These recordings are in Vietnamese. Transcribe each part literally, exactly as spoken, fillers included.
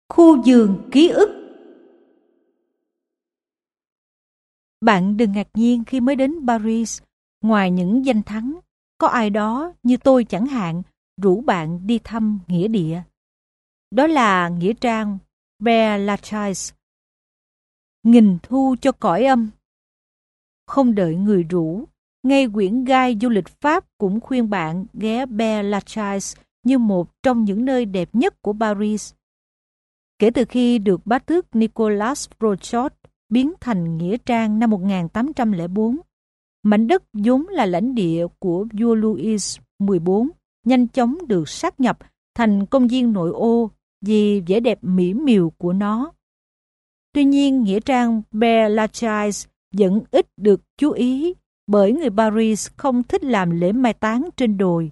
Khu vườn ký ức. Bạn đừng ngạc nhiên khi mới đến Paris, ngoài những danh thắng, có ai đó như tôi chẳng hạn rủ bạn đi thăm nghĩa địa. Đó là nghĩa trang Père Lachaise, nghìn thu cho cõi âm. Không đợi người rủ, ngay quyển guide du lịch Pháp cũng khuyên bạn ghé Père Lachaise như một trong những nơi đẹp nhất của Paris. Kể từ khi được bá tước Nicolas Rochot biến thành nghĩa trang năm một nghìn tám trăm lẻ bốn, mảnh đất vốn là lãnh địa của vua Louis mười bốn nhanh chóng được sáp nhập thành công viên nội ô vì vẻ đẹp mỹ miều của nó. Tuy nhiên, nghĩa trang Père Lachaise vẫn ít được chú ý bởi người Paris không thích làm lễ mai táng trên đồi.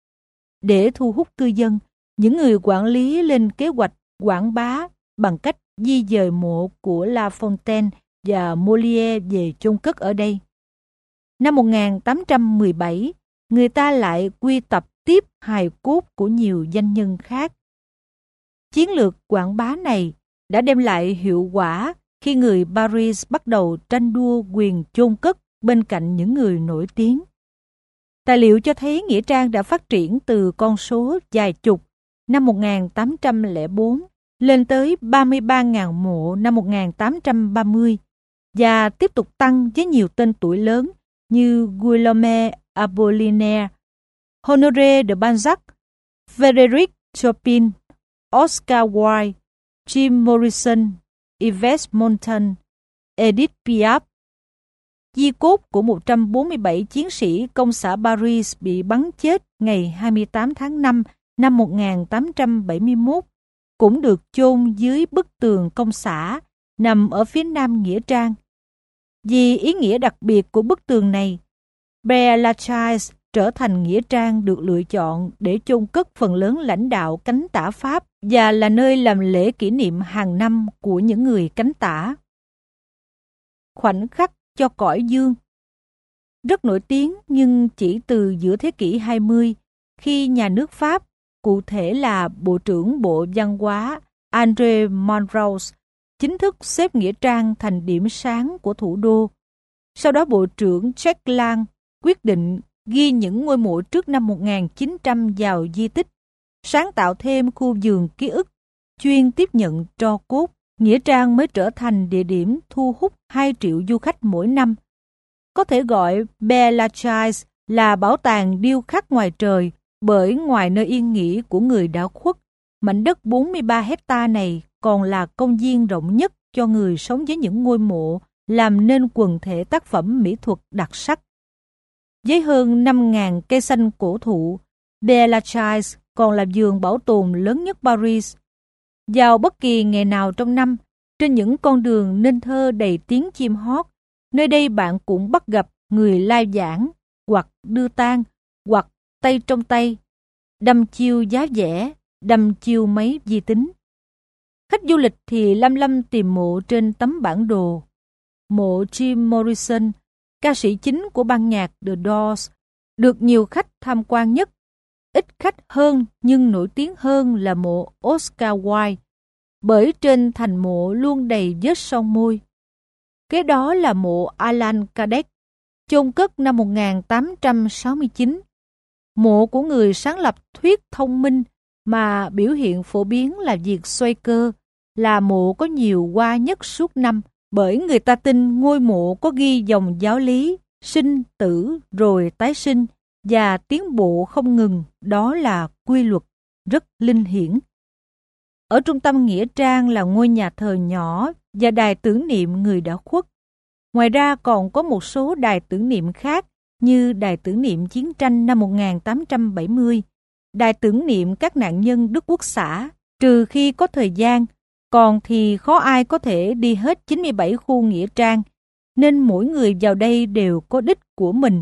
Để thu hút cư dân, những người quản lý lên kế hoạch quảng bá bằng cách di dời mộ của La Fontaine và Molière về chôn cất ở đây. Năm một nghìn tám trăm mười bảy, người ta lại quy tập tiếp hài cốt của nhiều danh nhân khác. Chiến lược quảng bá này đã đem lại hiệu quả khi người Paris bắt đầu tranh đua quyền chôn cất bên cạnh những người nổi tiếng. Tài liệu cho thấy nghĩa trang đã phát triển từ con số vài chục năm một nghìn tám trăm lẻ bốn lên tới ba mươi ba nghìn mộ năm một nghìn tám trăm ba mươi và tiếp tục tăng với nhiều tên tuổi lớn như Guillaume Apollinaire, Honoré de Balzac, Frédéric Chopin, Oscar Wilde, Jim Morrison, Yves Montand, Edith Piaf. Di cốt của một trăm bốn mươi bảy chiến sĩ công xã Paris bị bắn chết ngày hai mươi tám tháng năm năm một nghìn tám trăm bảy mươi mốt cũng được chôn dưới bức tường công xã nằm ở phía nam nghĩa trang. Vì ý nghĩa đặc biệt của bức tường này, Père Lachaise trở thành nghĩa trang được lựa chọn để chôn cất phần lớn lãnh đạo cánh tả Pháp và là nơi làm lễ kỷ niệm hàng năm của những người cánh tả. Khoảnh khắc cho cõi dương rất nổi tiếng, nhưng chỉ từ giữa thế kỷ hai mươi, khi nhà nước Pháp, cụ thể là Bộ trưởng Bộ Văn hóa André Malraux, chính thức xếp nghĩa trang thành điểm sáng của thủ đô. Sau đó Bộ trưởng Jacques Lang quyết định ghi những ngôi mộ trước năm một nghìn chín trăm vào di tích, sáng tạo thêm khu vườn ký ức chuyên tiếp nhận tro cốt. Nghĩa trang mới trở thành địa điểm thu hút hai triệu du khách mỗi năm. Có thể gọi Père Lachaise là bảo tàng điêu khắc ngoài trời, bởi ngoài nơi yên nghỉ của người đã khuất, mảnh đất bốn mươi ba hecta này còn là công viên rộng nhất cho người sống với những ngôi mộ, làm nên quần thể tác phẩm mỹ thuật đặc sắc. Với hơn năm nghìn cây xanh cổ thụ, Père Lachaise còn là vườn bảo tồn lớn nhất Paris. Vào bất kỳ ngày nào trong năm, trên những con đường nên thơ đầy tiếng chim hót, nơi đây bạn cũng bắt gặp người lai vãng, hoặc đưa tang, hoặc tay trong tay, đăm chiêu giá vẽ, đăm chiêu mấy vi tính. Khách du lịch thì lăm lăm tìm mộ trên tấm bản đồ. Mộ Jim Morrison, ca sĩ chính của ban nhạc The Doors, được nhiều khách tham quan nhất. Ít khách hơn nhưng nổi tiếng hơn là mộ Oscar Wilde, bởi trên thành mộ luôn đầy vết son môi. Kế đó là mộ Allan Kardec, chôn cất năm một nghìn tám trăm sáu mươi chín. Mộ của người sáng lập thuyết thông minh mà biểu hiện phổ biến là việc xoay cơ, là mộ có nhiều hoa nhất suốt năm, bởi người ta tin ngôi mộ có ghi dòng giáo lý sinh tử rồi tái sinh và tiến bộ không ngừng, đó là quy luật rất linh hiển. Ở trung tâm nghĩa trang là ngôi nhà thờ nhỏ và đài tưởng niệm người đã khuất. Ngoài ra còn có một số đài tưởng niệm khác như đài tưởng niệm chiến tranh năm một nghìn tám trăm bảy mươi, đài tưởng niệm các nạn nhân Đức Quốc xã, trừ khi có thời gian, còn thì khó ai có thể đi hết chín mươi bảy khu nghĩa trang, nên mỗi người vào đây đều có đích của mình.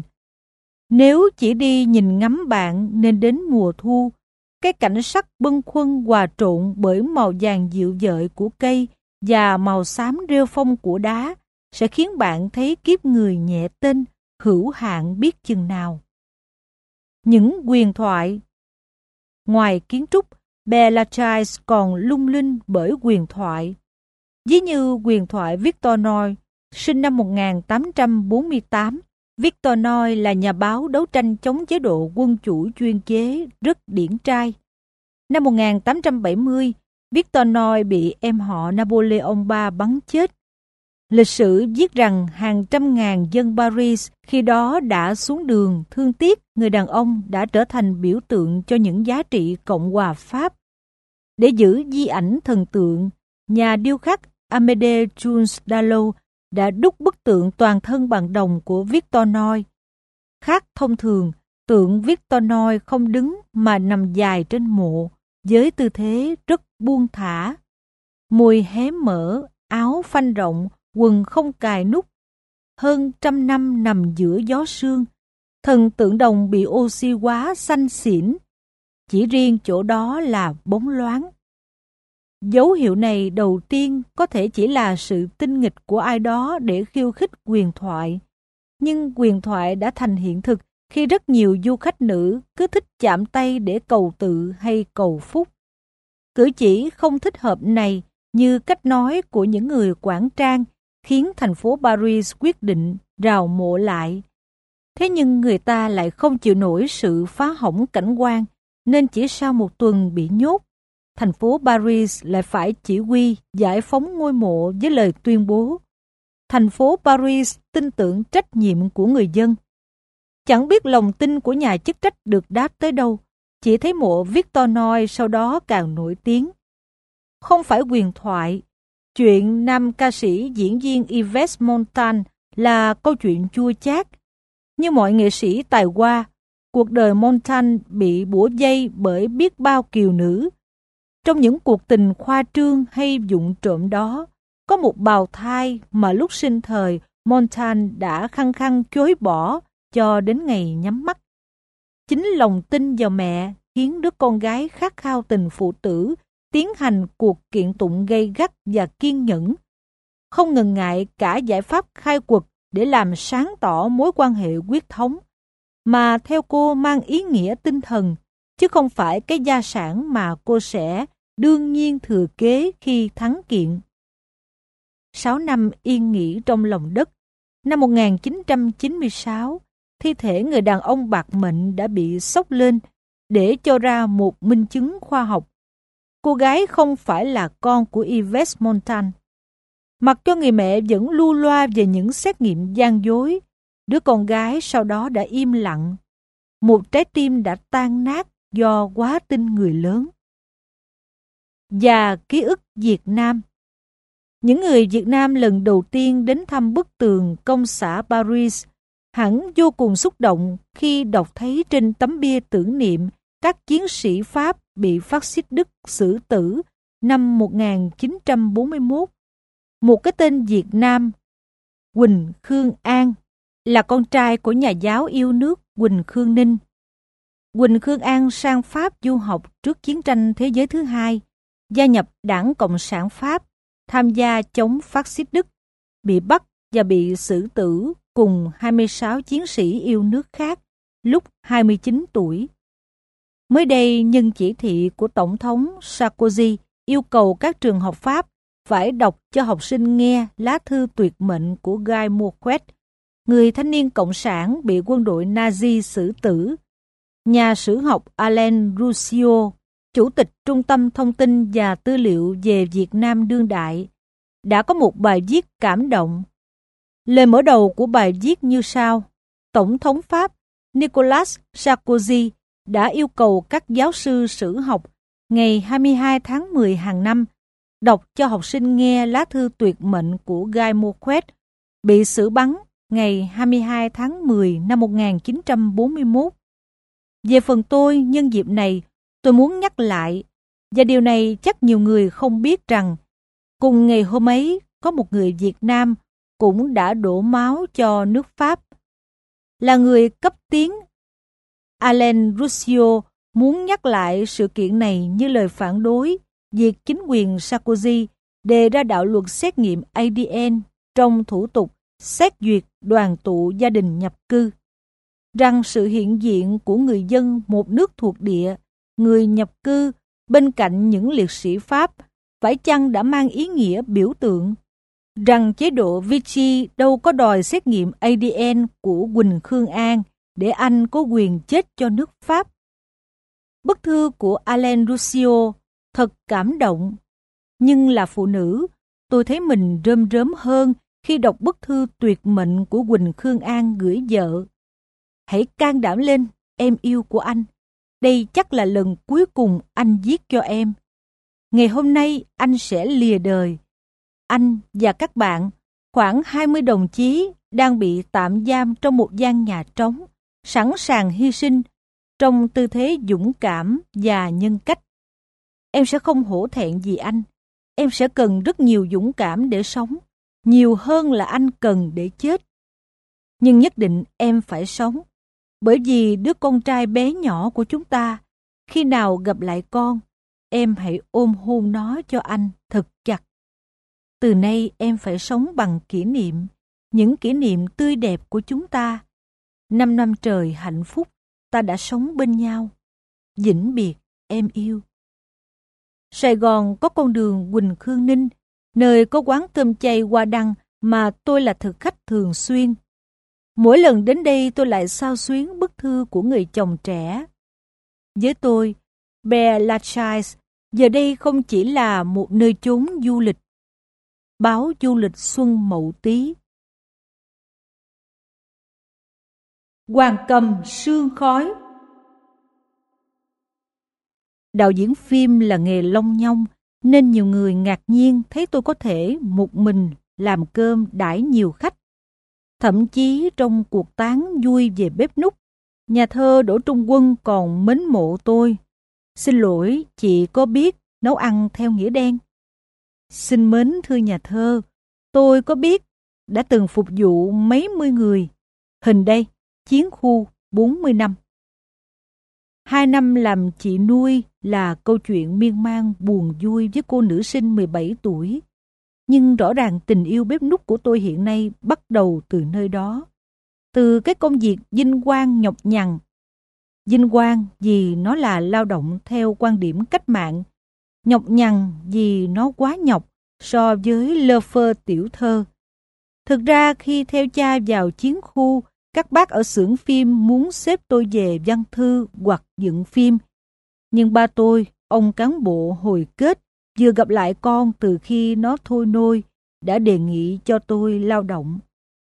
Nếu chỉ đi nhìn ngắm bạn nên đến mùa thu, cái cảnh sắc bâng khuâng hòa trộn bởi màu vàng dịu dợi của cây và màu xám rêu phong của đá sẽ khiến bạn thấy kiếp người nhẹ tên, hữu hạn biết chừng nào. Những huyền thoại. Ngoài kiến trúc, Bellatrix còn lung linh bởi huyền thoại. Ví như huyền thoại Victor Noy, sinh năm một nghìn tám trăm bốn mươi tám. Victor Noy là nhà báo đấu tranh chống chế độ quân chủ chuyên chế rất điển trai. Năm một nghìn tám trăm bảy mươi, Victor Noy bị em họ Napoleon đệ tam bắn chết. Lịch sử viết rằng hàng trăm ngàn dân Paris khi đó đã xuống đường thương tiếc người đàn ông đã trở thành biểu tượng cho những giá trị Cộng hòa Pháp. Để giữ di ảnh thần tượng, nhà điêu khắc Amédée Jules Dalot đã đúc bức tượng toàn thân bằng đồng của Victor Noy. Khác thông thường, tượng Victor Noy không đứng mà nằm dài trên mộ, với tư thế rất buông thả. Môi hé mở, áo phanh rộng, quần không cài nút. Hơn trăm năm nằm giữa gió sương, thần tượng đồng bị oxy hóa xanh xỉn. Chỉ riêng chỗ đó là bóng loáng. Dấu hiệu này đầu tiên có thể chỉ là sự tinh nghịch của ai đó để khiêu khích huyền thoại. Nhưng huyền thoại đã thành hiện thực khi rất nhiều du khách nữ cứ thích chạm tay để cầu tự hay cầu phúc. Cử chỉ không thích hợp này, như cách nói của những người quản trang, khiến thành phố Paris quyết định rào mộ lại. Thế nhưng người ta lại không chịu nổi sự phá hỏng cảnh quan, nên chỉ sau một tuần bị nhốt, thành phố Paris lại phải chỉ huy giải phóng ngôi mộ với lời tuyên bố: thành phố Paris tin tưởng trách nhiệm của người dân. Chẳng biết lòng tin của nhà chức trách được đáp tới đâu, chỉ thấy mộ Victor Noy sau đó càng nổi tiếng. Không phải huyền thoại, chuyện nam ca sĩ diễn viên Yves Montand là câu chuyện chua chát. Như mọi nghệ sĩ tài hoa, cuộc đời Montand bị bủa vây bởi biết bao kiều nữ. Trong những cuộc tình khoa trương hay vụng trộm đó, có một bào thai mà lúc sinh thời Montand đã khăng khăng chối bỏ cho đến ngày nhắm mắt. Chính lòng tin vào mẹ khiến đứa con gái khát khao tình phụ tử tiến hành cuộc kiện tụng gay gắt và kiên nhẫn, không ngần ngại cả giải pháp khai quật để làm sáng tỏ mối quan hệ huyết thống, mà theo cô mang ý nghĩa tinh thần, chứ không phải cái gia sản mà cô sẽ đương nhiên thừa kế khi thắng kiện. Sáu năm yên nghỉ trong lòng đất, năm một nghìn chín trăm chín mươi sáu, thi thể người đàn ông bạc mệnh đã bị xốc lên để cho ra một minh chứng khoa học. Cô gái không phải là con của Yves Montand. Mặc cho người mẹ vẫn lu loa về những xét nghiệm gian dối, đứa con gái sau đó đã im lặng. Một trái tim đã tan nát do quá tin người lớn. Và ký ức Việt Nam. Những người Việt Nam lần đầu tiên đến thăm bức tường công xã Paris hẳn vô cùng xúc động khi đọc thấy trên tấm bia tưởng niệm các chiến sĩ Pháp bị phát xít Đức xử tử năm một nghìn chín trăm bốn mươi mốt. Một cái tên Việt Nam, Huỳnh Khương An, là con trai của nhà giáo yêu nước Huỳnh Khương Ninh. Huỳnh Khương An sang Pháp du học trước chiến tranh thế giới thứ hai, gia nhập Đảng Cộng sản Pháp, tham gia chống phát xít Đức, bị bắt và bị xử tử cùng hai mươi sáu chiến sĩ yêu nước khác lúc hai mươi chín tuổi. Mới đây, nhân chỉ thị của Tổng thống Sarkozy yêu cầu các trường học Pháp phải đọc cho học sinh nghe lá thư tuyệt mệnh của Guy Marquet, người thanh niên cộng sản bị quân đội Nazi xử tử. Nhà sử học Alain Roussio, chủ tịch Trung tâm Thông tin và Tư liệu về Việt Nam đương đại, đã có một bài viết cảm động. Lời mở đầu của bài viết như sau: Tổng thống Pháp Nicolas Sarkozy đã yêu cầu các giáo sư sử học ngày hai mươi hai tháng mười hàng năm đọc cho học sinh nghe lá thư tuyệt mệnh của Guy Marquet, bị xử bắn ngày hai mươi hai tháng mười năm một nghìn chín trăm bốn mươi mốt. Về phần tôi, nhân dịp này, tôi muốn nhắc lại, và điều này chắc nhiều người không biết, rằng cùng ngày hôm ấy có một người Việt Nam cũng đã đổ máu cho nước Pháp. Là người cấp tiến, Alain Roussio muốn nhắc lại sự kiện này như lời phản đối việc chính quyền Sarkozy đề ra đạo luật xét nghiệm a đê en trong thủ tục xét duyệt đoàn tụ gia đình nhập cư, rằng sự hiện diện của người dân một nước thuộc địa, người nhập cư bên cạnh những liệt sĩ Pháp, phải chăng đã mang ý nghĩa biểu tượng rằng chế độ Vichy đâu có đòi xét nghiệm a đê en của Quỳnh Khương An để anh có quyền chết cho nước Pháp. Bức thư của Alain Ruscio thật cảm động, nhưng là phụ nữ, tôi thấy mình rơm rớm hơn khi đọc bức thư tuyệt mệnh của Quỳnh Khương An gửi vợ. Hãy can đảm lên, em yêu của anh. Đây chắc là lần cuối cùng anh viết cho em. Ngày hôm nay anh sẽ lìa đời. Anh và các bạn, khoảng hai mươi đồng chí, đang bị tạm giam trong một gian nhà trống, sẵn sàng hy sinh trong tư thế dũng cảm và nhân cách. Em sẽ không hổ thẹn vì anh. Em sẽ cần rất nhiều dũng cảm để sống, nhiều hơn là anh cần để chết. Nhưng nhất định em phải sống, bởi vì đứa con trai bé nhỏ của chúng ta, khi nào gặp lại con, em hãy ôm hôn nó cho anh thật chặt. Từ nay em phải sống bằng kỷ niệm, những kỷ niệm tươi đẹp của chúng ta. Năm năm trời hạnh phúc, ta đã sống bên nhau. Vĩnh biệt, em yêu. Sài Gòn có con đường Quỳnh Khương Ninh, nơi có quán cơm chay Hoa Đăng mà tôi là thực khách thường xuyên. Mỗi lần đến đây tôi lại xao xuyến bức thư của người chồng trẻ. Với tôi, Père Lachaise giờ đây không chỉ là một nơi chốn du lịch. Báo du lịch Xuân Mậu Tý. Hoàng Cầm Sương Khói. Đạo diễn phim là nghề long nhong, nên nhiều người ngạc nhiên thấy tôi có thể một mình làm cơm đãi nhiều khách. Thậm chí trong cuộc tán vui về bếp núc, nhà thơ Đỗ Trung Quân còn mến mộ tôi. Xin lỗi, chị có biết nấu ăn theo nghĩa đen? Xin mến thưa nhà thơ, tôi có biết, đã từng phục vụ mấy mươi người. Hình đây, chiến khu bốn mươi năm. Hai năm làm chị nuôi là câu chuyện miên man buồn vui với cô nữ sinh mười bảy tuổi. Nhưng rõ ràng tình yêu bếp núc của tôi hiện nay bắt đầu từ nơi đó. Từ cái công việc vinh quang nhọc nhằn. Vinh quang vì nó là lao động theo quan điểm cách mạng. Nhọc nhằn vì nó quá nhọc so với lơ phơ tiểu thơ. Thực ra khi theo cha vào chiến khu, các bác ở xưởng phim muốn xếp tôi về văn thư hoặc dựng phim. Nhưng ba tôi, ông cán bộ hồi kết, vừa gặp lại con từ khi nó thôi nôi, đã đề nghị cho tôi lao động.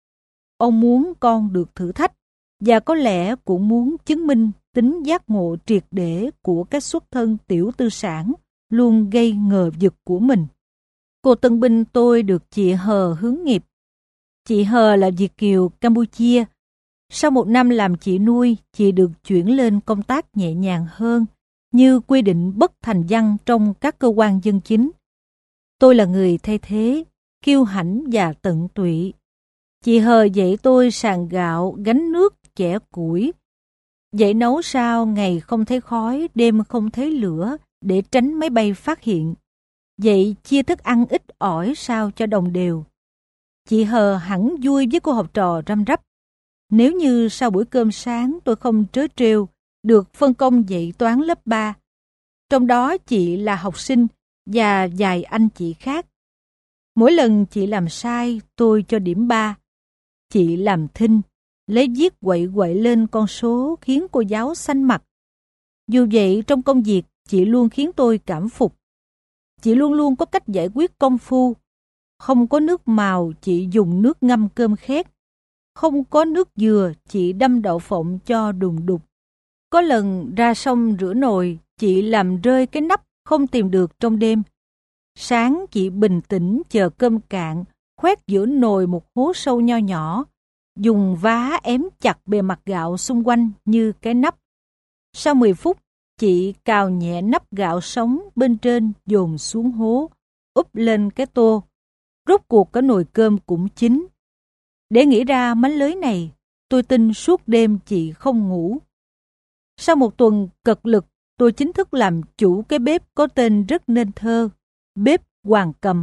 Ông muốn con được thử thách, và có lẽ cũng muốn chứng minh tính giác ngộ triệt để của cái xuất thân tiểu tư sản, luôn gây ngờ vực của mình. Cô tân binh tôi được chị Hờ hướng nghiệp. Chị Hờ là Việt kiều Campuchia. Sau một năm làm chị nuôi, chị được chuyển lên công tác nhẹ nhàng hơn, như quy định bất thành văn trong các cơ quan dân chính. Tôi là người thay thế, kiêu hãnh và tận tụy. Chị Hờ dạy tôi sàng gạo, gánh nước, chẻ củi. Dạy nấu sao ngày không thấy khói, đêm không thấy lửa, để tránh máy bay phát hiện. Dạy chia thức ăn ít ỏi sao cho đồng đều. Chị Hờ hẳn vui với cô học trò răm rắp. Nếu như sau buổi cơm sáng tôi không trớ trêu, được phân công dạy toán lớp ba. Trong đó chị là học sinh và vài anh chị khác. Mỗi lần chị làm sai, tôi cho điểm ba. Chị làm thinh, lấy viết quậy quậy lên con số khiến cô giáo xanh mặt. Dù vậy, trong công việc, chị luôn khiến tôi cảm phục. Chị luôn luôn có cách giải quyết công phu. Không có nước màu, chị dùng nước ngâm cơm khét. Không có nước dừa, chị đâm đậu phộng cho đùng đục. Có lần ra sông rửa nồi, chị làm rơi cái nắp không tìm được trong đêm. Sáng chị bình tĩnh chờ cơm cạn, khoét giữa nồi một hố sâu nho nhỏ, dùng vá ém chặt bề mặt gạo xung quanh như cái nắp. Sau mười phút, chị cào nhẹ nắp gạo sống bên trên dồn xuống hố, úp lên cái tô. Rốt cuộc cả nồi cơm cũng chín. Để nghĩ ra mánh lới này, tôi tin suốt đêm chị không ngủ. Sau một tuần cật lực, tôi chính thức làm chủ cái bếp có tên rất nên thơ, bếp Hoàng Cầm.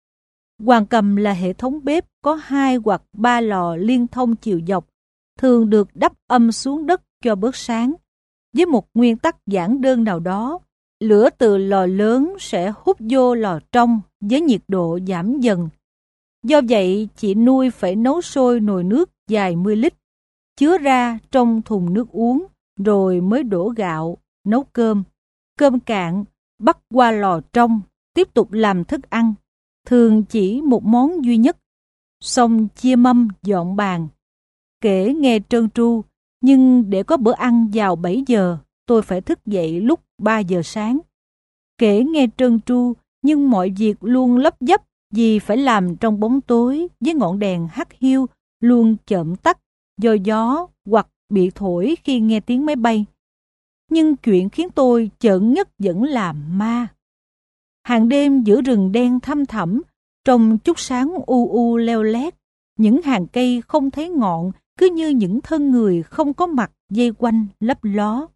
Hoàng Cầm là hệ thống bếp có hai hoặc ba lò liên thông chiều dọc, thường được đắp âm xuống đất cho bớt sáng. Với một nguyên tắc giản đơn nào đó, Lửa từ lò lớn sẽ hút vô lò trong với nhiệt độ giảm dần. Do vậy, chị nuôi phải nấu sôi nồi nước dài mười lít, chứa ra trong thùng nước uống, rồi mới đổ gạo, nấu cơm. Cơm cạn, bắt qua lò trong, tiếp tục làm thức ăn. Thường chỉ một món duy nhất, xong chia mâm dọn bàn. Kể nghe trơn tru, nhưng để có bữa ăn vào bảy giờ, tôi phải thức dậy lúc ba giờ sáng. Kể nghe trơn tru, nhưng mọi việc luôn lấp dấp vì phải làm trong bóng tối với ngọn đèn hắt hiu luôn chợm tắt do gió hoặc bị thổi khi nghe tiếng máy bay. Nhưng chuyện khiến tôi chợn nhất vẫn là ma. Hàng đêm giữa rừng đen thăm thẳm, trong chút sáng u u leo lét, những hàng cây không thấy ngọn cứ như những thân người không có mặt dây quanh lấp ló.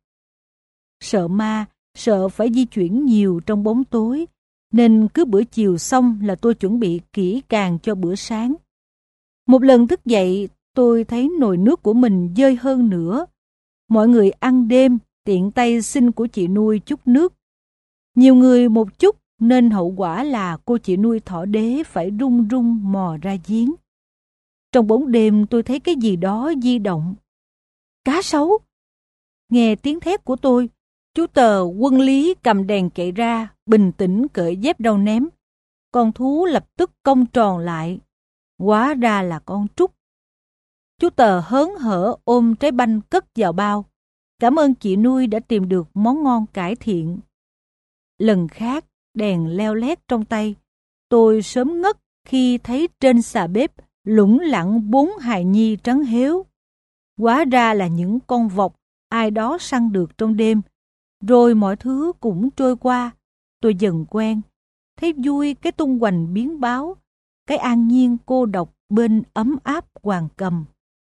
Sợ ma, sợ phải di chuyển nhiều trong bóng tối, nên cứ bữa chiều xong là tôi chuẩn bị kỹ càng cho bữa sáng. Một lần thức dậy, tôi thấy nồi nước của mình dơi hơn nữa. Mọi người ăn đêm, tiện tay xin của chị nuôi chút nước. Nhiều người một chút, nên hậu quả là cô chị nuôi thỏ đế phải run run mò ra giếng. Trong bóng đêm tôi thấy cái gì đó di động. Cá sấu! Nghe tiếng thét của tôi, chú Tờ Quân Lý cầm đèn chạy ra, bình tĩnh cởi dép đâu ném. Con thú lập tức cong tròn lại. Hóa ra là con trúc. Chú Tờ hớn hở ôm trái banh cất vào bao. Cảm ơn chị nuôi đã tìm được món ngon cải thiện. Lần khác, đèn leo lét trong tay, tôi sớm ngất khi thấy trên xà bếp lủng lẳng bốn hài nhi trắng héo. Hóa ra là những con vọc ai đó săn được trong đêm. Rồi mọi thứ cũng trôi qua. Tôi dần quen, thấy vui cái tung hoành biến báo, cái an nhiên cô độc bên ấm áp Hoàng Cầm.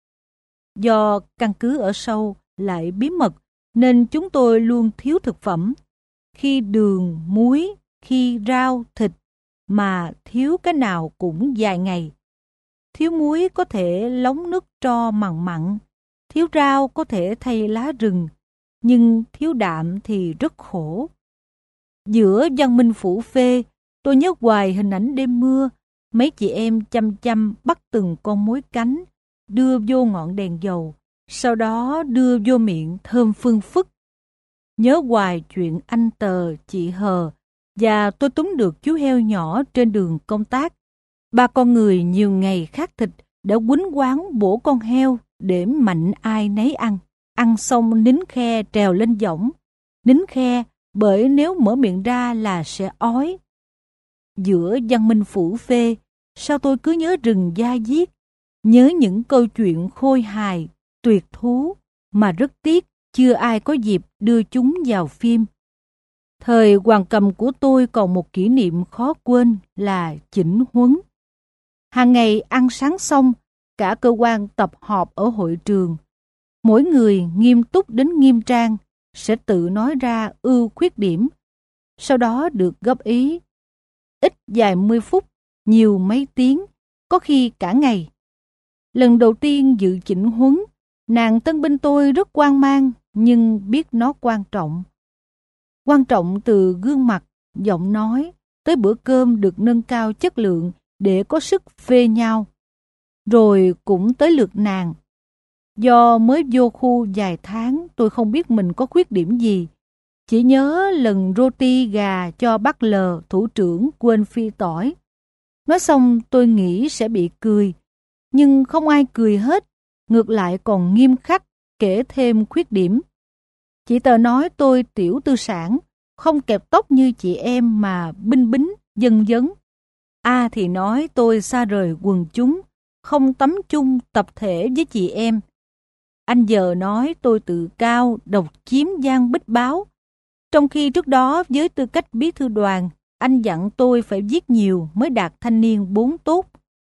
Do căn cứ ở sâu lại bí mật, nên chúng tôi luôn thiếu thực phẩm. Khi đường, muối, khi rau, thịt, mà thiếu cái nào cũng vài ngày. Thiếu muối có thể lóng nước tro mặn mặn, thiếu rau có thể thay lá rừng, nhưng thiếu đạm thì rất khổ. Giữa văn minh phủ phê, tôi nhớ hoài hình ảnh đêm mưa, mấy chị em chăm chăm bắt từng con mối cánh, đưa vô ngọn đèn dầu, sau đó đưa vô miệng thơm phương phức. Nhớ hoài chuyện anh Tờ, chị Hờ, và tôi túm được chú heo nhỏ trên đường công tác. Ba con người nhiều ngày khát thịt đã quýnh quán bổ con heo để mạnh ai nấy ăn. Ăn xong nín khe trèo lên võng. Nín khe bởi nếu mở miệng ra là sẽ ói. Giữa văn minh phủ phê, sao tôi cứ nhớ rừng da diết, nhớ những câu chuyện khôi hài, tuyệt thú, mà rất tiếc chưa ai có dịp đưa chúng vào phim. Thời Hoàng Cầm của tôi còn một kỷ niệm khó quên là chỉnh huấn. Hàng ngày ăn sáng xong, cả cơ quan tập họp ở hội trường. Mỗi người nghiêm túc đến nghiêm trang, sẽ tự nói ra ưu khuyết điểm, sau đó được góp ý. Ít vài mươi phút, nhiều mấy tiếng, có khi cả ngày. Lần đầu tiên dự chỉnh huấn, nàng tân binh tôi rất hoang mang, nhưng biết nó quan trọng. Quan trọng từ gương mặt, giọng nói, tới bữa cơm được nâng cao chất lượng để có sức phê nhau. Rồi cũng tới lượt nàng. Do mới vô khu vài tháng, tôi không biết mình có khuyết điểm gì. Chỉ nhớ lần roti gà cho bác L, thủ trưởng quên phi tỏi. Nói xong tôi nghĩ sẽ bị cười, nhưng không ai cười hết, ngược lại còn nghiêm khắc kể thêm khuyết điểm. Chị Tờ nói tôi tiểu tư sản, không kẹp tóc như chị em mà binh bính, dân dấn. A thì nói tôi xa rời quần chúng, không tắm chung tập thể với chị em. Anh giờ nói tôi tự cao, độc chiếm giang bích báo. Trong khi trước đó với tư cách bí thư đoàn, anh dặn tôi phải viết nhiều mới đạt thanh niên bốn tốt.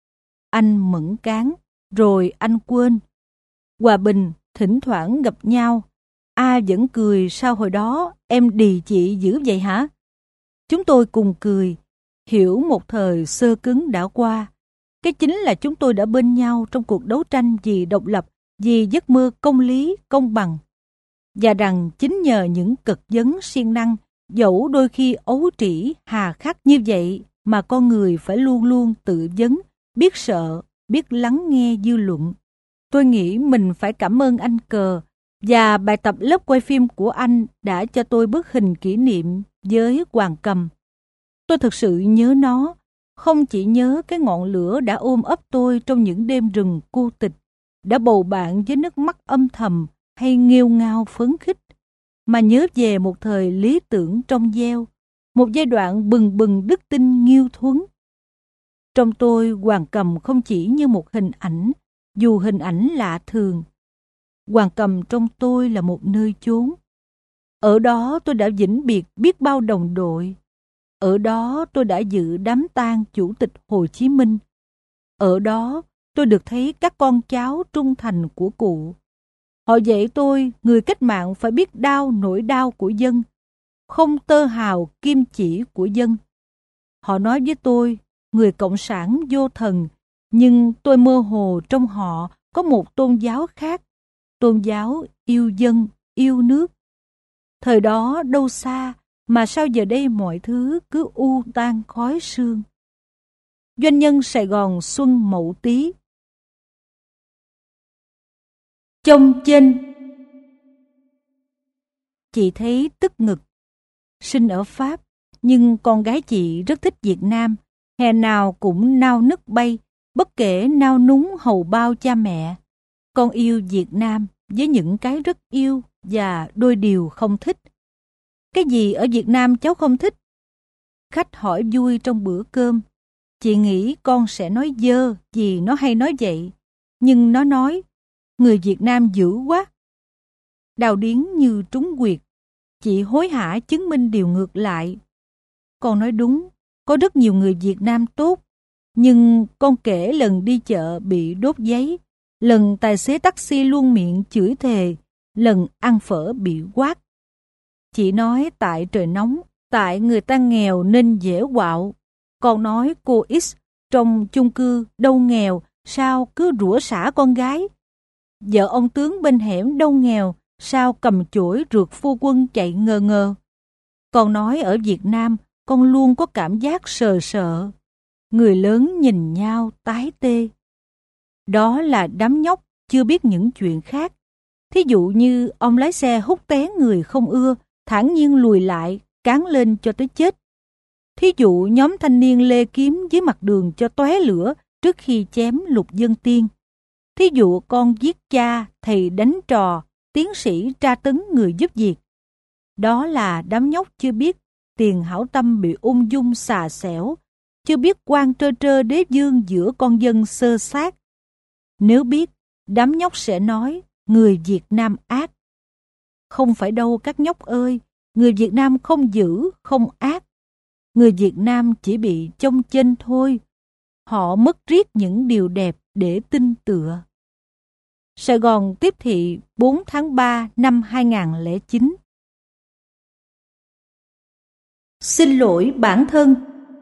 Anh mẫn cán, rồi anh quên. Hòa bình, thỉnh thoảng gặp nhau. A vẫn cười sao hồi đó em đì chị dữ vậy hả? Chúng tôi cùng cười, hiểu một thời xơ cứng đã qua. Cái chính là chúng tôi đã bên nhau trong cuộc đấu tranh vì độc lập, vì giấc mơ công lý, công bằng. Và rằng chính nhờ những cực vấn siêng năng Dẫu đôi khi ấu trĩ, hà khắc như vậy mà con người phải luôn luôn tự vấn, biết sợ, biết lắng nghe dư luận. Tôi nghĩ mình phải cảm ơn anh Cờ và bài tập lớp quay phim của anh đã cho tôi bức hình kỷ niệm với Hoàng Cầm. Tôi thực sự nhớ nó, không chỉ nhớ cái ngọn lửa đã ôm ấp tôi trong những đêm rừng cô tịch, đã bầu bạn với nước mắt âm thầm hay nghêu ngao phấn khích, mà nhớ về một thời lý tưởng trong veo, một giai đoạn bừng bừng đức tin nghiêu thuấn. Trong tôi, Hoàng Cầm không chỉ như một hình ảnh, dù hình ảnh lạ thường. Hoàng Cầm trong tôi là một nơi chốn. Ở đó tôi đã vĩnh biệt biết bao đồng đội. Ở đó tôi đã dự đám tang Chủ tịch Hồ Chí Minh. Ở đó tôi được thấy các con cháu trung thành của cụ. Họ dạy tôi người cách mạng phải biết đau nỗi đau của dân, không tơ hào kim chỉ của dân. Họ nói với tôi, người cộng sản vô thần, nhưng tôi mơ hồ trong họ có một tôn giáo khác, tôn giáo yêu dân, yêu nước. Thời đó đâu xa, mà sao giờ đây mọi thứ cứ u tan khói sương. Doanh nhân Sài Gòn xuân Mậu Tý. Trông trên. Chị thấy tức ngực. Sinh ở Pháp, nhưng con gái chị rất thích Việt Nam. Hè nào cũng nao nức bay, bất kể nao núng hầu bao cha mẹ. Con yêu Việt Nam với những cái rất yêu và đôi điều không thích. Cái gì ở Việt Nam cháu không thích? Khách hỏi vui trong bữa cơm. Chị nghĩ con sẽ nói dơ vì nó hay nói vậy. Nhưng nó nói, người Việt Nam dữ quá. Đào Điến như trúng quyệt. Chị hối hả chứng minh điều ngược lại. Con nói đúng, có rất nhiều người Việt Nam tốt. Nhưng con kể lần đi chợ bị đốt giấy, lần tài xế taxi luôn miệng chửi thề, lần ăn phở bị quát. Chị nói tại trời nóng, tại người ta nghèo nên dễ quạo. Con nói cô X trong chung cư đâu nghèo, sao cứ rủa xả con gái. Vợ ông tướng bên hẻm đâu nghèo, sao cầm chổi rượt phu quân chạy ngơ ngơ. Con nói ở Việt Nam, con luôn có cảm giác sờ sợ. Người lớn nhìn nhau tái tê. Đó là đám nhóc chưa biết những chuyện khác. Thí dụ như ông lái xe hút té người không ưa, thản nhiên lùi lại, cán lên cho tới chết. Thí dụ nhóm thanh niên lê kiếm dưới mặt đường cho tóe lửa trước khi chém Lục Dân Tiên. Thí dụ con giết cha, thầy đánh trò, tiến sĩ tra tấn người giúp việc. Đó là đám nhóc chưa biết tiền hảo tâm bị ung dung xà xẻo, chưa biết quan trơ trơ đế vương giữa con dân sơ sát. Nếu biết, đám nhóc sẽ nói người Việt Nam ác. Không phải đâu các nhóc ơi, người Việt Nam không dữ, không ác. Người Việt Nam chỉ bị chông chênh thôi. Họ mất riết những điều đẹp để tin tựa. Sài Gòn tiếp thị bốn tháng ba năm hai nghìn không trăm lẻ chín. Xin lỗi bản thân.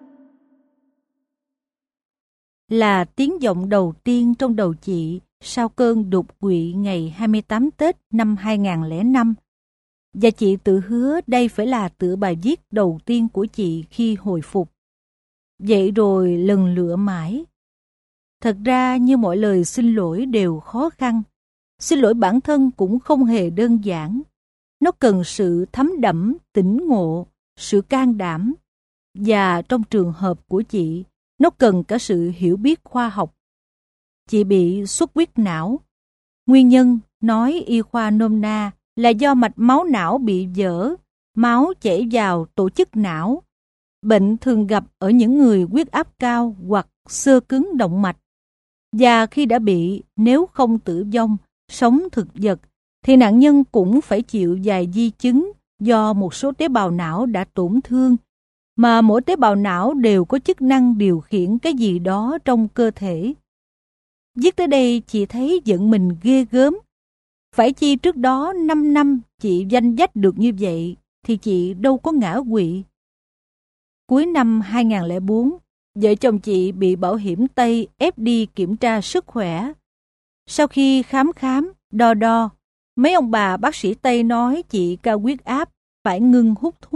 Là tiếng vọng đầu tiên trong đầu chị sau cơn đột quỵ ngày hai mươi tám Tết năm hai nghìn không trăm lẻ năm. Và chị tự hứa đây phải là tựa bài viết đầu tiên của chị khi hồi phục. Vậy rồi lần lựa mãi. Thật ra như mọi lời xin lỗi đều khó khăn. Xin lỗi bản thân cũng không hề đơn giản. Nó cần sự thấm đẫm, tỉnh ngộ, sự can đảm. Và trong trường hợp của chị, nó cần cả sự hiểu biết khoa học. Chị bị xuất huyết não. Nguyên nhân, nói y khoa nôm na, là do mạch máu não bị vỡ, máu chảy vào tổ chức não. Bệnh thường gặp ở những người huyết áp cao hoặc xơ cứng động mạch. Và khi đã bị, nếu không tử vong, sống thực vật, thì nạn nhân cũng phải chịu vài di chứng do một số tế bào não đã tổn thương, mà mỗi tế bào não đều có chức năng điều khiển cái gì đó trong cơ thể. Viết tới đây chị thấy giận mình ghê gớm. Phải chi trước đó năm năm chị danh dách được như vậy, thì chị đâu có ngã quỵ. Cuối năm hai nghìn không trăm lẻ bốn, vợ chồng chị bị bảo hiểm Tây ép đi kiểm tra sức khỏe. Sau khi khám khám, đo đo, mấy ông bà bác sĩ Tây nói chị cao huyết áp, phải ngưng hút thuốc.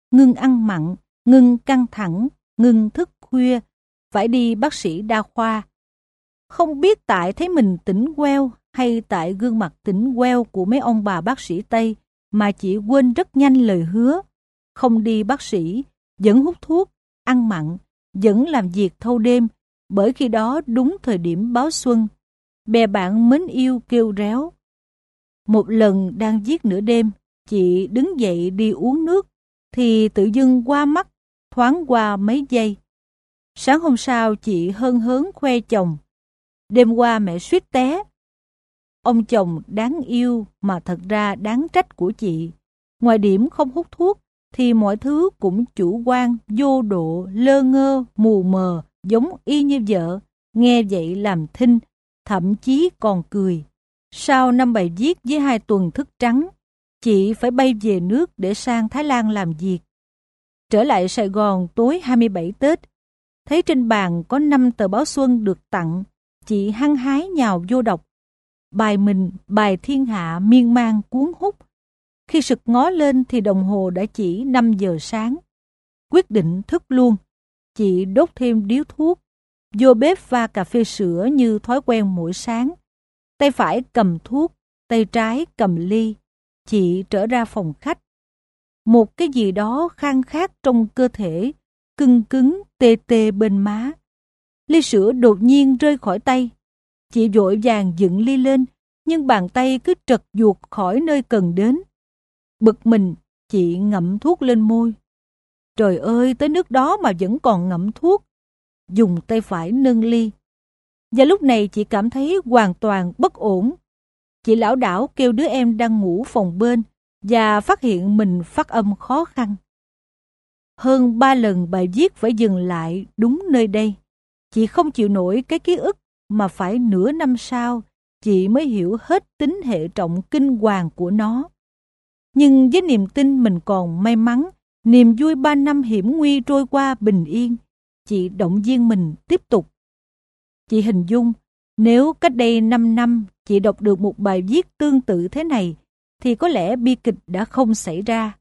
ngưng ăn mặn, ngưng căng thẳng, ngưng thức khuya, phải đi bác sĩ đa khoa. Không biết tại thấy mình tỉnh queo hay tại gương mặt tỉnh queo của mấy ông bà bác sĩ Tây mà chị quên rất nhanh lời hứa. Không đi bác sĩ, vẫn hút thuốc, ăn mặn, vẫn làm việc thâu đêm, bởi khi đó đúng thời điểm báo xuân. Bè bạn mến yêu kêu réo. Một lần đang viết nửa đêm, chị đứng dậy đi uống nước, thì tự dưng qua mắt, thoáng qua mấy giây. Sáng hôm sau chị hân hớn khoe chồng. Đêm qua mẹ suýt té. Ông chồng đáng yêu mà thật ra đáng trách của chị. Ngoài điểm không hút thuốc, thì mọi thứ cũng chủ quan, vô độ, lơ ngơ, mù mờ, giống y như vợ. Nghe vậy làm thinh, thậm chí còn cười. Sau năm bài viết với hai tuần thức trắng, chị phải bay về nước để sang Thái Lan làm việc. Trở lại Sài Gòn tối hai mươi bảy Tết, thấy trên bàn có năm tờ báo xuân được tặng, chị hăng hái nhào vô đọc. Bài mình, bài thiên hạ miên man cuốn hút. Khi sực ngó lên thì đồng hồ đã chỉ năm giờ sáng. Quyết định thức luôn. Chị đốt thêm điếu thuốc, vô bếp pha cà phê sữa như thói quen mỗi sáng. Tay phải cầm thuốc, tay trái cầm ly. Chị trở ra phòng khách. Một cái gì đó khang khát trong cơ thể, cưng cứng, tê tê bên má. Ly sữa đột nhiên rơi khỏi tay. Chị vội vàng dựng ly lên, nhưng bàn tay cứ trật ruột khỏi nơi cần đến. Bực mình, chị ngậm thuốc lên môi. Trời ơi, tới nước đó mà vẫn còn ngậm thuốc. Dùng tay phải nâng ly. Và lúc này chị cảm thấy hoàn toàn bất ổn. Chị lảo đảo kêu đứa em đang ngủ phòng bên và phát hiện mình phát âm khó khăn. Hơn ba lần bài viết phải dừng lại đúng nơi đây. Chị không chịu nổi cái ký ức mà phải nửa năm sau chị mới hiểu hết tính hệ trọng kinh hoàng của nó. Nhưng với niềm tin mình còn may mắn, niềm vui ba năm hiểm nguy trôi qua bình yên, chị động viên mình tiếp tục. Chị hình dung, nếu cách đây năm năm chị đọc được một bài viết tương tự thế này, thì có lẽ bi kịch đã không xảy ra.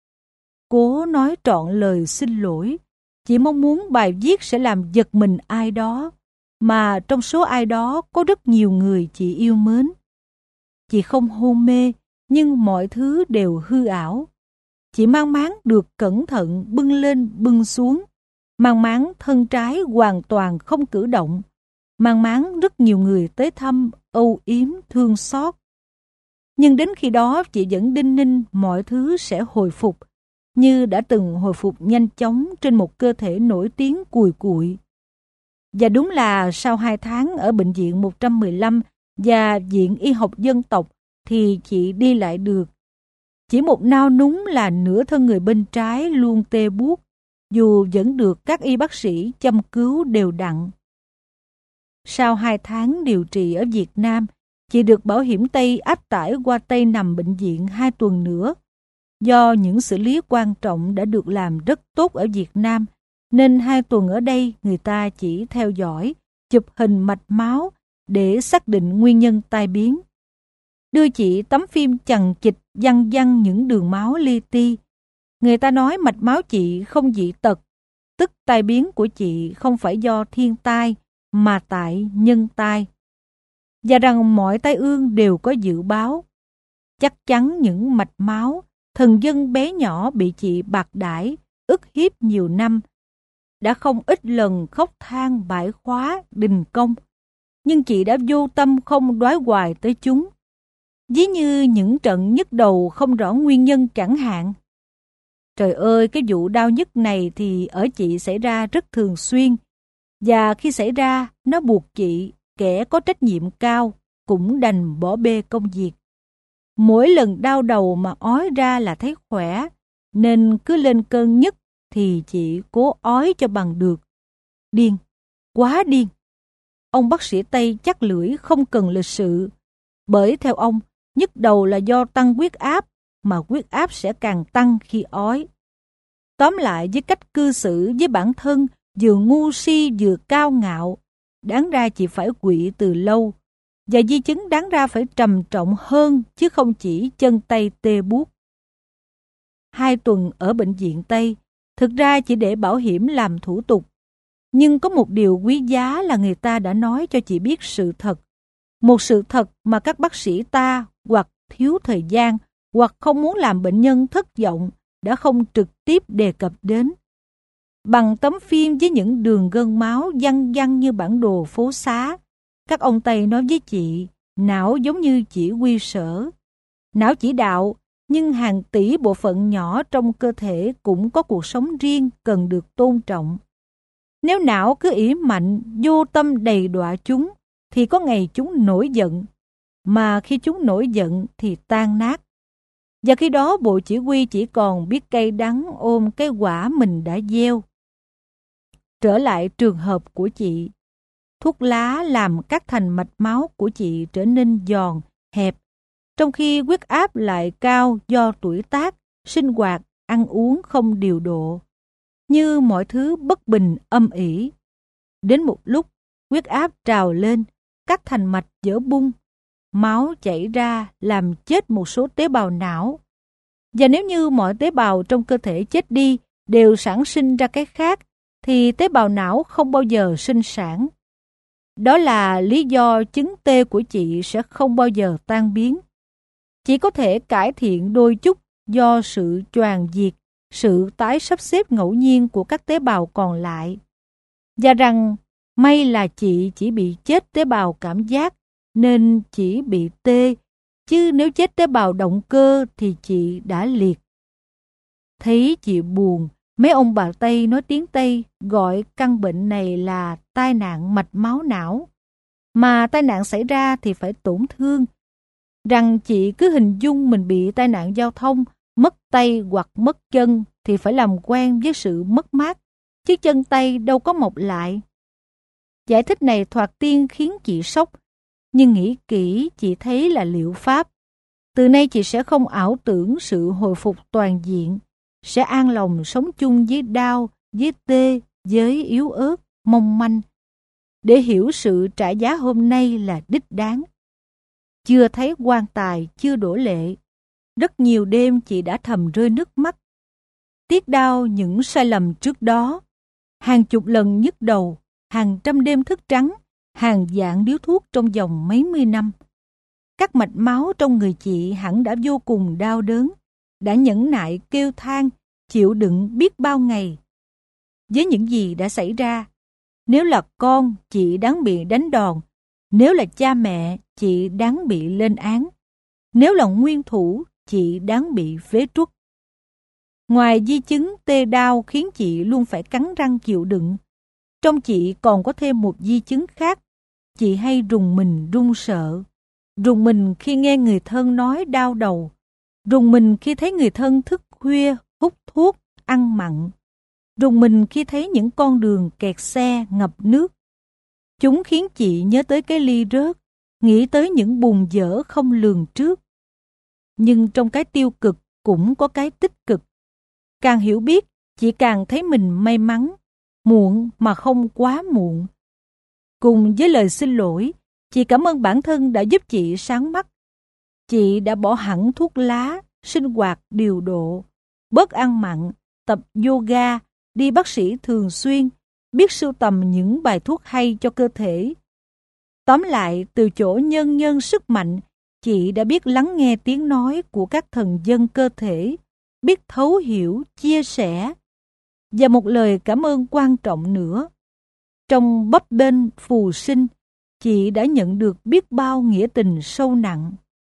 Cố nói trọn lời xin lỗi, chị mong muốn bài viết sẽ làm giật mình ai đó, mà trong số ai đó có rất nhiều người chị yêu mến. Chị không hôn mê, nhưng mọi thứ đều hư ảo. Chị mang máng được cẩn thận bưng lên bưng xuống, mang máng thân trái hoàn toàn không cử động, mang máng rất nhiều người tới thăm, âu yếm, thương xót. Nhưng đến khi đó chị vẫn đinh ninh mọi thứ sẽ hồi phục, như đã từng hồi phục nhanh chóng trên một cơ thể nổi tiếng cùi cụi. Và đúng là sau hai tháng ở bệnh viện một trăm mười lăm và viện y học dân tộc thì chị đi lại được. Chỉ một nao núng là nửa thân người bên trái luôn tê buốt, dù vẫn được các y bác sĩ chăm cứu đều đặn. Sau hai tháng điều trị ở Việt Nam, chị được bảo hiểm Tây áp tải qua Tây nằm bệnh viện hai tuần nữa. Do những xử lý quan trọng đã được làm rất tốt ở Việt Nam, nên hai tuần ở đây người ta chỉ theo dõi, chụp hình mạch máu để xác định nguyên nhân tai biến. Đưa chị tấm phim chằng chịt văng văng những đường máu li ti. Người ta nói mạch máu chị không dị tật, tức tai biến của chị không phải do thiên tai, mà tại nhân tai. Và rằng mọi tai ương đều có dự báo. Chắc chắn những mạch máu, thần dân bé nhỏ bị chị bạc đãi, ức hiếp nhiều năm, đã không ít lần khóc than bãi khóa, đình công. Nhưng chị đã vô tâm không đoái hoài tới chúng. Ví như những trận nhức đầu không rõ nguyên nhân chẳng hạn. Trời ơi, cái vụ đau nhức này thì ở chị xảy ra rất thường xuyên. Và khi xảy ra, nó buộc chị, kẻ có trách nhiệm cao, cũng đành bỏ bê công việc. Mỗi lần đau đầu mà ói ra là thấy khỏe, nên cứ lên cơn nhức thì chị cố ói cho bằng được. Điên, quá điên. Ông bác sĩ Tây chắc lưỡi không cần lịch sự, bởi theo ông, nhức đầu là do tăng huyết áp, mà huyết áp sẽ càng tăng khi ói. Tóm lại, với cách cư xử với bản thân vừa ngu si vừa cao ngạo, đáng ra chị phải quỵ từ lâu, và di chứng đáng ra phải trầm trọng hơn chứ không chỉ chân tay tê buốt. hai tuần ở bệnh viện Tây, thực ra chỉ để bảo hiểm làm thủ tục. Nhưng có một điều quý giá là người ta đã nói cho chị biết sự thật. Một sự thật mà các bác sĩ ta hoặc thiếu thời gian hoặc không muốn làm bệnh nhân thất vọng đã không trực tiếp đề cập đến. Bằng tấm phim với những đường gân máu văng văng như bản đồ phố xá, các ông Tây nói với chị, não giống như chỉ huy sở. Não chỉ đạo, nhưng hàng tỷ bộ phận nhỏ trong cơ thể cũng có cuộc sống riêng cần được tôn trọng. Nếu não cứ ỷ mạnh, vô tâm đầy đọa chúng, thì có ngày chúng nổi giận, mà khi chúng nổi giận thì tan nát. Và khi đó bộ chỉ huy chỉ còn biết cay đắng ôm cái quả mình đã gieo. Trở lại trường hợp của chị, thuốc lá làm các thành mạch máu của chị trở nên giòn, hẹp, trong khi huyết áp lại cao do tuổi tác, sinh hoạt, ăn uống không điều độ. Như mọi thứ bất bình âm ỉ. Đến một lúc, huyết áp trào lên, các thành mạch vỡ bung, máu chảy ra làm chết một số tế bào não. Và nếu như mọi tế bào trong cơ thể chết đi đều sản sinh ra cái khác, thì tế bào não không bao giờ sinh sản. Đó là lý do chứng tê của chị sẽ không bao giờ tan biến. Chỉ có thể cải thiện đôi chút do sự choàng diệt, sự tái sắp xếp ngẫu nhiên của các tế bào còn lại. Và rằng may là chị chỉ bị chết tế bào cảm giác nên chỉ bị tê, chứ nếu chết tế bào động cơ thì chị đã liệt. Thấy chị buồn, mấy ông bà Tây nói tiếng Tây gọi căn bệnh này là tai nạn mạch máu não. Mà tai nạn xảy ra thì phải tổn thương. Rằng chị cứ hình dung mình bị tai nạn giao thông, mất tay hoặc mất chân thì phải làm quen với sự mất mát, chứ chân tay đâu có mọc lại. Giải thích này thoạt tiên khiến chị sốc, nhưng nghĩ kỹ chị thấy là liệu pháp. Từ nay chị sẽ không ảo tưởng sự hồi phục toàn diện, sẽ an lòng sống chung với đau, với tê, với yếu ớt, mong manh, để hiểu sự trả giá hôm nay là đích đáng. Chưa thấy quan tài, chưa đổ lệ. Rất nhiều đêm chị đã thầm rơi nước mắt. Tiếc đau những sai lầm trước đó. Hàng chục lần nhức đầu, hàng trăm đêm thức trắng, hàng vạn điếu thuốc trong vòng mấy mươi năm. Các mạch máu trong người chị hẳn đã vô cùng đau đớn, đã nhẫn nại kêu than, chịu đựng biết bao ngày. Với những gì đã xảy ra, nếu là con, chị đáng bị đánh đòn. Nếu là cha mẹ, chị đáng bị lên án. Nếu là nguyên thủ, chị đáng bị phế truất. Ngoài di chứng tê đau khiến chị luôn phải cắn răng chịu đựng, trong chị còn có thêm một di chứng khác. Chị hay rùng mình run sợ. Rùng mình khi nghe người thân nói đau đầu. Rùng mình khi thấy người thân thức khuya, hút thuốc, ăn mặn. Rùng mình khi thấy những con đường kẹt xe, ngập nước. Chúng khiến chị nhớ tới cái ly rớt, nghĩ tới những bùn dở không lường trước. Nhưng trong cái tiêu cực cũng có cái tích cực. Càng hiểu biết, chị càng thấy mình may mắn, muộn mà không quá muộn. Cùng với lời xin lỗi, chị cảm ơn bản thân đã giúp chị sáng mắt. Chị đã bỏ hẳn thuốc lá, sinh hoạt điều độ, bớt ăn mặn, tập yoga, đi bác sĩ thường xuyên, biết sưu tầm những bài thuốc hay cho cơ thể. Tóm lại, từ chỗ nhân nhân sức mạnh, chị đã biết lắng nghe tiếng nói của các thần dân cơ thể, biết thấu hiểu, chia sẻ. Và một lời cảm ơn quan trọng nữa. Trong bấp bênh phù sinh, chị đã nhận được biết bao nghĩa tình sâu nặng.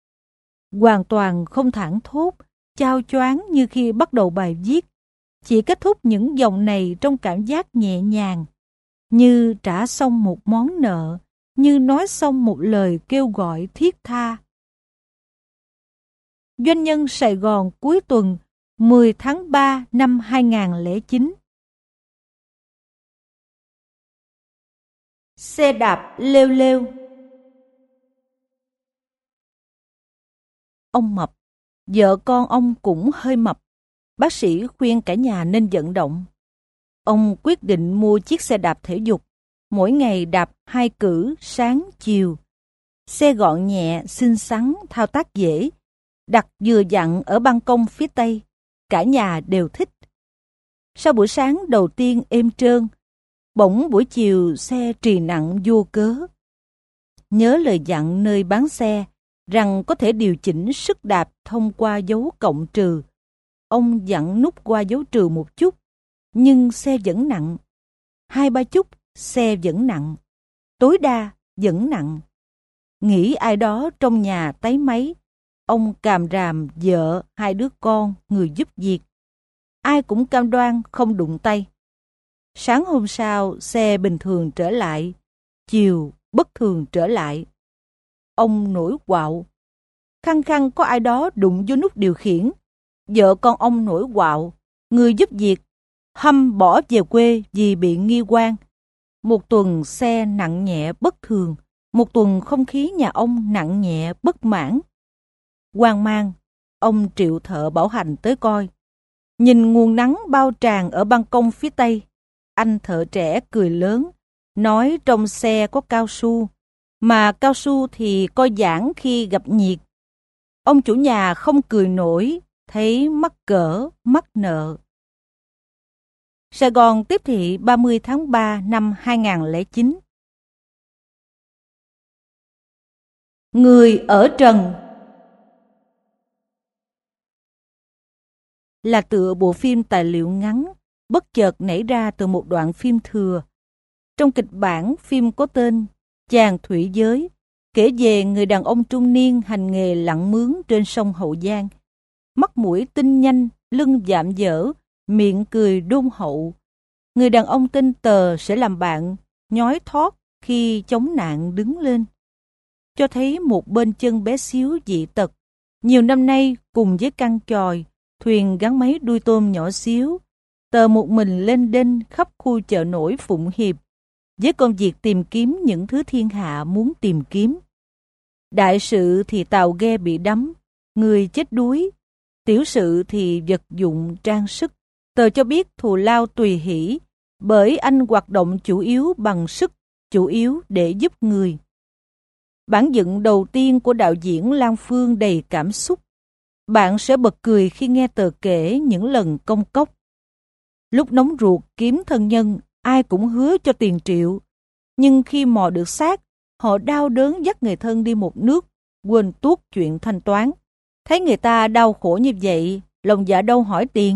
Hoàn toàn không thảng thốt, chao choáng như khi bắt đầu bài viết. Chị kết thúc những dòng này trong cảm giác nhẹ nhàng, như trả xong một món nợ, như nói xong một lời kêu gọi thiết tha. Doanh nhân Sài Gòn cuối tuần mười tháng ba năm hai nghìn không trăm lẻ chín. Xe đạp lêu lêu. Ông mập, vợ con ông cũng hơi mập. Bác sĩ khuyên cả nhà nên vận động. Ông quyết định mua chiếc xe đạp thể dục, mỗi ngày đạp hai cử sáng chiều. Xe gọn nhẹ, xinh xắn, thao tác dễ, đặt vừa dặn ở ban công phía tây. cả nhà đều thích. Sau buổi sáng đầu tiên êm trơn, bỗng buổi chiều xe trì nặng vô cớ. Nhớ lời dặn nơi bán xe rằng có thể điều chỉnh sức đạp thông qua dấu cộng trừ. Ông dặn nút qua dấu trừ một chút, nhưng xe vẫn nặng. Hai ba chút, xe vẫn nặng. Tối đa, vẫn nặng. Nghĩ ai đó trong nhà táy máy, ông càm ràm vợ, hai đứa con, người giúp việc. Ai cũng cam đoan không đụng tay. Sáng hôm sau, xe bình thường trở lại. Chiều, bất thường trở lại. Ông nổi quạo. Khăng khăng có ai đó đụng vô nút điều khiển. Vợ con ông nổi quạo. Người giúp việc hăm bỏ về quê vì bị nghi quan. Một tuần xe nặng nhẹ bất thường. Một tuần không khí nhà ông nặng nhẹ bất mãn. Hoang mang, ông triệu thợ bảo hành tới coi. Nhìn nguồn nắng bao tràn ở ban công phía tây, anh thợ trẻ cười lớn, nói trong xe có cao su, mà cao su thì coi giãn khi gặp nhiệt. Ông chủ nhà không cười nổi, thấy mắc cỡ, mắc nợ. Sài Gòn tiếp thị ba mươi tháng ba năm hai nghìn không trăm lẻ chín. Người ở trần là tựa bộ phim tài liệu ngắn, bất chợt nảy ra từ một đoạn phim thừa. Trong kịch bản, phim có tên Chàng Thủy Giới, kể về người đàn ông trung niên hành nghề lặn mướn trên sông Hậu Giang. Mắt mũi tinh nhanh, lưng vạm vỡ, miệng cười đôn hậu. Người đàn ông tên Tờ sẽ làm bạn, nhói thót khi chống nạn đứng lên. Cho thấy một bên chân bé xíu dị tật. Nhiều năm nay, cùng với căn chòi, thuyền gắn máy đuôi tôm nhỏ xíu, Tờ một mình lên đên khắp khu chợ nổi Phụng Hiệp, với công việc tìm kiếm những thứ thiên hạ muốn tìm kiếm. Đại sự thì tàu ghe bị đắm, người chết đuối. Tiểu sự thì vật dụng trang sức. Tờ cho biết thù lao tùy hỷ, bởi anh hoạt động chủ yếu bằng sức, chủ yếu để giúp người. Bản dựng đầu tiên của đạo diễn Lan Phương đầy cảm xúc. Bạn sẽ bật cười khi nghe Tờ kể những lần công cốc. Lúc nóng ruột kiếm thân nhân, ai cũng hứa cho tiền triệu. Nhưng khi mò được xác, họ đau đớn dắt người thân đi một nước, quên tuốt chuyện thanh toán. Thấy người ta đau khổ như vậy, lòng dạ đâu hỏi tiền.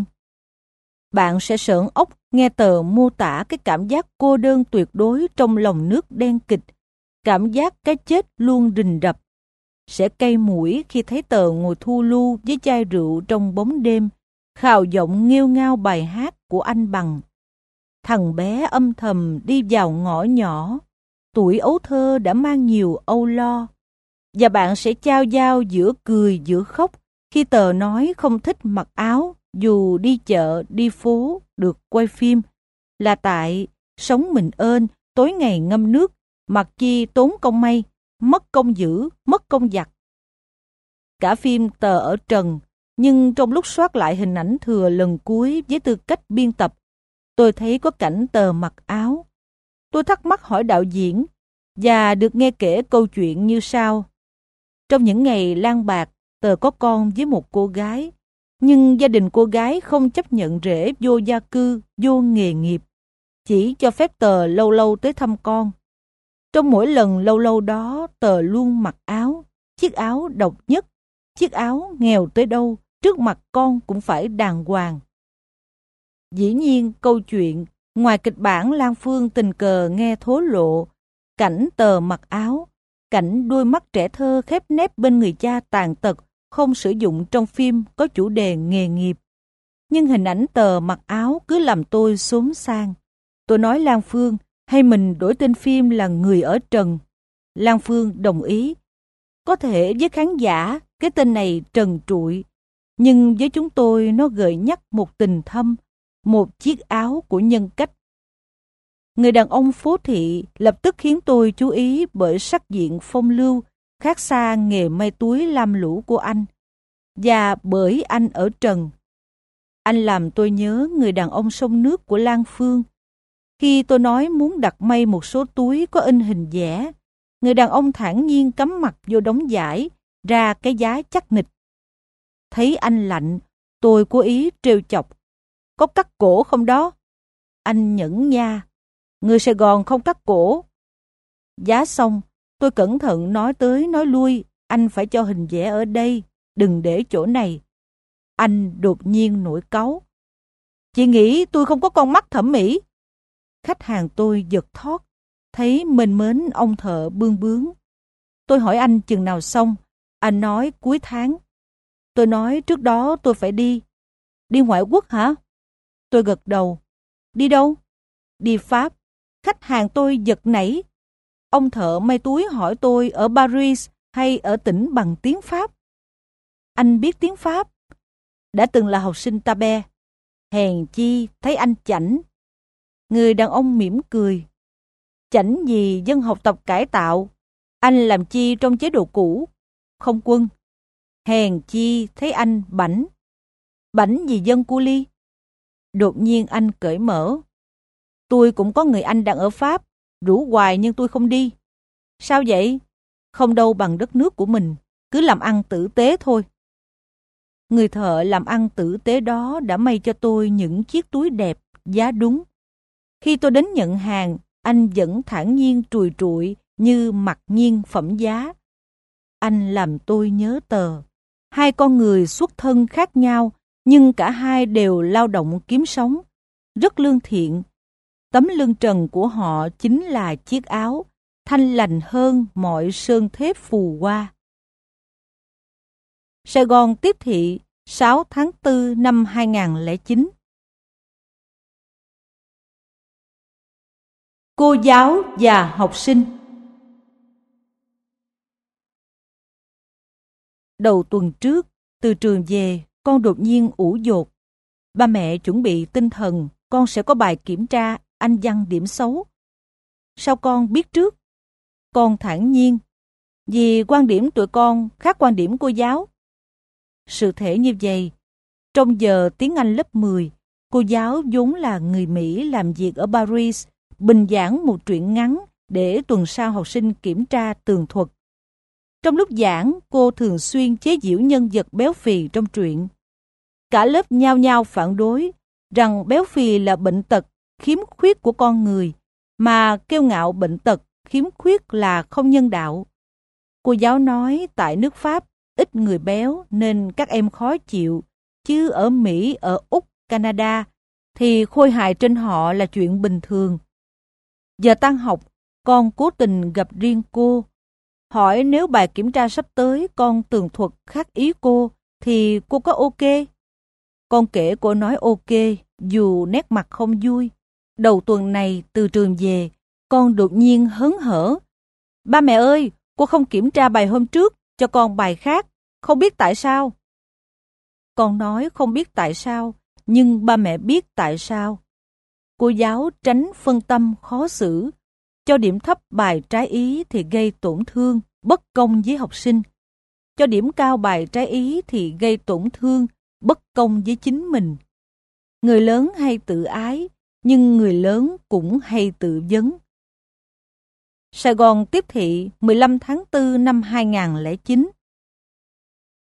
Bạn sẽ sởn ốc nghe Tờ mô tả cái cảm giác cô đơn tuyệt đối trong lòng nước đen kịch, cảm giác cái chết luôn rình rập. Sẽ cay mũi khi thấy Tờ ngồi thu lu với chai rượu trong bóng đêm, khào giọng nghêu ngao bài hát của anh Bằng. Thằng bé âm thầm đi vào ngõ nhỏ, tuổi ấu thơ đã mang nhiều âu lo. Và bạn sẽ chao dao giữa cười giữa khóc khi Tờ nói không thích mặc áo dù đi chợ, đi phố, được quay phim. Là tại sống mình ơn, tối ngày ngâm nước, mặc chi tốn công may, mất công giữ, mất công giặt. Cả phim Tờ ở trần, nhưng trong lúc soát lại hình ảnh thừa lần cuối với tư cách biên tập, tôi thấy có cảnh Tờ mặc áo. Tôi thắc mắc hỏi đạo diễn, và được nghe kể câu chuyện như sau. Trong những ngày lang bạc, Tờ có con với một cô gái, nhưng gia đình cô gái không chấp nhận rể vô gia cư, vô nghề nghiệp, chỉ cho phép Tờ lâu lâu tới thăm con. Trong mỗi lần lâu lâu đó, Tờ luôn mặc áo, chiếc áo độc nhất, chiếc áo nghèo tới đâu, trước mặt con cũng phải đàng hoàng. Dĩ nhiên, câu chuyện, ngoài kịch bản Lan Phương tình cờ nghe thố lộ, cảnh Tờ mặc áo, cảnh đôi mắt trẻ thơ khép nép bên người cha tàn tật, không sử dụng trong phim có chủ đề nghề nghiệp. Nhưng hình ảnh Tờ mặc áo cứ làm tôi xốn sang. Tôi nói Lan Phương, hay mình đổi tên phim là Người ở trần. Lan Phương đồng ý. Có thể với khán giả, cái tên này trần trụi, nhưng với chúng tôi nó gợi nhắc một tình thâm, một chiếc áo của nhân cách. Người đàn ông phố thị lập tức khiến tôi chú ý bởi sắc diện phong lưu, khác xa nghề may túi lam lũ của anh, và bởi anh ở trần. Anh làm tôi nhớ người đàn ông sông nước của Lan Phương. Khi tôi nói muốn đặt may một số túi có in hình vẽ, người đàn ông thản nhiên cắm mặt vô đống vải, ra cái giá chắc nịch. Thấy anh lạnh, Tôi cố ý trêu chọc. Có cắt cổ không đó? Anh nhẫn nha. Người Sài Gòn không cắt cổ. Giá xong, tôi cẩn thận nói tới nói lui. Anh phải cho hình vẽ ở đây, đừng để chỗ này. Anh đột nhiên nổi cáu. Chị nghĩ tôi không có con mắt thẩm mỹ. Khách hàng tôi giật thót, thấy mến mến ông thợ bương bướng. Tôi hỏi anh chừng nào xong, anh nói cuối tháng. Tôi nói trước đó tôi phải đi. Đi ngoại quốc hả? Tôi gật đầu. Đi đâu? Đi Pháp. Khách hàng tôi giật nảy. Ông thợ may túi hỏi tôi ở Paris hay ở tỉnh bằng tiếng Pháp. Anh biết tiếng Pháp? Đã từng là học sinh Tabe. Hèn chi thấy anh chảnh. Người đàn ông mỉm cười. Chảnh gì dân học tập cải tạo. Anh làm chi trong chế độ cũ? Không quân. Hèn chi thấy anh bảnh. Bảnh gì dân cu ly? Đột nhiên anh cởi mở. Tôi cũng có người anh đang ở Pháp. Rủ hoài nhưng tôi không đi. Sao vậy? Không đâu bằng đất nước của mình. Cứ làm ăn tử tế thôi. Người thợ làm ăn tử tế đó đã may cho tôi những chiếc túi đẹp, giá đúng. Khi tôi đến nhận hàng, anh vẫn thản nhiên trùi trụi như mặc nhiên phẩm giá. Anh làm tôi nhớ tờ. Hai con người xuất thân khác nhau, nhưng cả hai đều lao động kiếm sống. Rất lương thiện. Tấm lưng trần của họ chính là chiếc áo, thanh lành hơn mọi sơn thép phù hoa. Sài Gòn tiếp thị, sáu tháng tư năm hai nghìn không trăm lẻ chín. Cô giáo và học sinh. Đầu tuần trước, từ trường về, con đột nhiên ủ dột. Ba mẹ chuẩn bị tinh thần, con sẽ có bài kiểm tra Anh văn điểm xấu. Sao con biết trước? Con thản nhiên, vì quan điểm tụi con khác quan điểm cô giáo. Sự thể như vậy, trong giờ tiếng Anh lớp mười, cô giáo vốn là người Mỹ làm việc ở Paris, bình giảng một truyện ngắn để tuần sau học sinh kiểm tra tường thuật. Trong lúc giảng, cô thường xuyên chế giễu nhân vật béo phì trong truyện. Cả lớp nhao nhao phản đối rằng béo phì là bệnh tật, khiếm khuyết của con người, mà kiêu ngạo bệnh tật, khiếm khuyết là không nhân đạo. Cô giáo nói tại nước Pháp ít người béo nên các em khó chịu, chứ ở Mỹ, ở Úc, Canada thì khôi hài trên họ là chuyện bình thường. Giờ tan học, con cố tình gặp riêng cô, hỏi nếu bài kiểm tra sắp tới con tường thuật khác ý cô thì cô có ok? Con kể cô nói ok, dù nét mặt không vui. Đầu tuần này từ trường về, con đột nhiên hớn hở. Ba mẹ ơi, cô không kiểm tra bài hôm trước, cho con bài khác, không biết tại sao. Con nói không biết tại sao, nhưng ba mẹ biết tại sao. Cô giáo tránh phân tâm khó xử, cho điểm thấp bài trái ý thì gây tổn thương, bất công với học sinh. Cho điểm cao bài trái ý thì gây tổn thương, bất công với chính mình. Người lớn hay tự ái, nhưng người lớn cũng hay tự vấn. Sài Gòn tiếp thị mười lăm tháng tư năm hai nghìn không trăm lẻ chín.